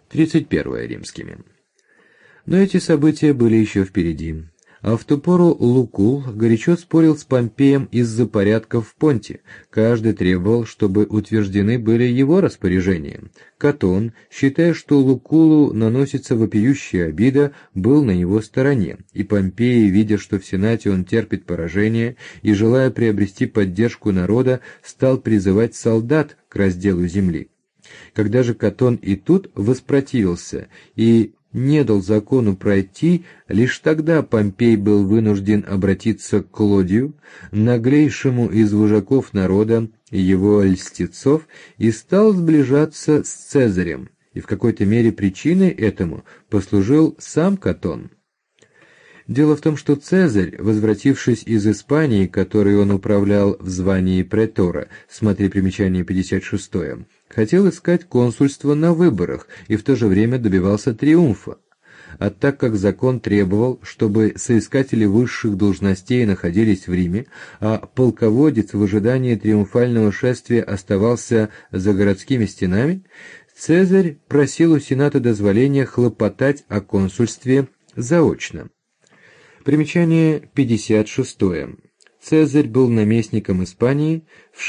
31 римскими. Но эти события были еще впереди. А в ту пору Лукул горячо спорил с Помпеем из-за порядков в Понте. Каждый требовал, чтобы утверждены были его распоряжения. Катон, считая, что Лукулу наносится вопиющая обида, был на его стороне, и Помпей, видя, что в Сенате он терпит поражение и желая приобрести поддержку народа, стал призывать солдат к разделу земли. Когда же Катон и тут воспротивился и не дал закону пройти, лишь тогда Помпей был вынужден обратиться к Клодию, наглейшему из вожаков народа и его льстецов, и стал сближаться с Цезарем, и в какой-то мере причиной этому послужил сам Катон. Дело в том, что Цезарь, возвратившись из Испании, которой он управлял в звании претора, смотри примечание 56, хотел искать консульство на выборах и в то же время добивался триумфа. А так как закон требовал, чтобы соискатели высших должностей находились в Риме, а полководец в ожидании триумфального шествия оставался за городскими стенами, Цезарь просил у Сената дозволения хлопотать о консульстве заочно. Примечание 56. Цезарь был наместником Испании в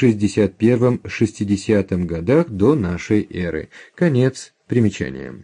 61-60 годах до нашей эры. Конец примечания.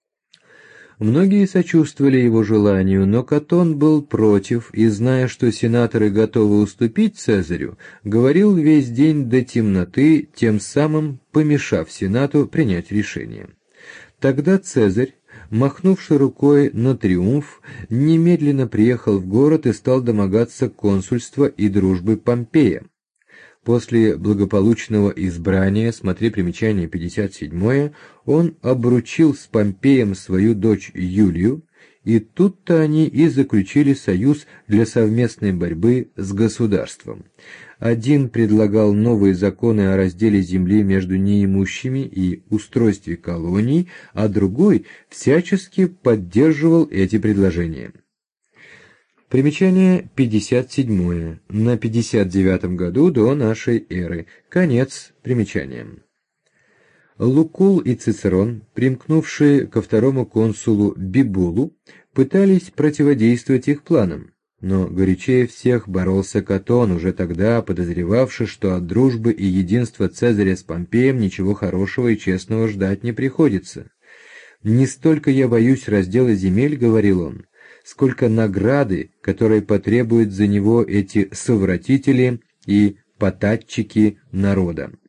Многие сочувствовали его желанию, но Катон был против и, зная, что сенаторы готовы уступить Цезарю, говорил весь день до темноты, тем самым помешав Сенату принять решение. Тогда Цезарь, махнувши рукой на триумф, немедленно приехал в город и стал домогаться консульства и дружбы Помпея. После благополучного избрания, смотри примечание 57, он обручил с Помпеем свою дочь Юлию, и тут-то они и заключили союз для совместной борьбы с государством. Один предлагал новые законы о разделе земли между неимущими и устройстве колоний, а другой всячески поддерживал эти предложения. Примечание 57. На 59 году до нашей эры. Конец примечания. Лукул и Цицерон, примкнувшие ко второму консулу Бибулу, пытались противодействовать их планам. Но горячее всех боролся Катон, уже тогда подозревавший, что от дружбы и единства Цезаря с Помпеем ничего хорошего и честного ждать не приходится. «Не столько я боюсь раздела земель, — говорил он, — сколько награды, которые потребуют за него эти совратители и потатчики народа».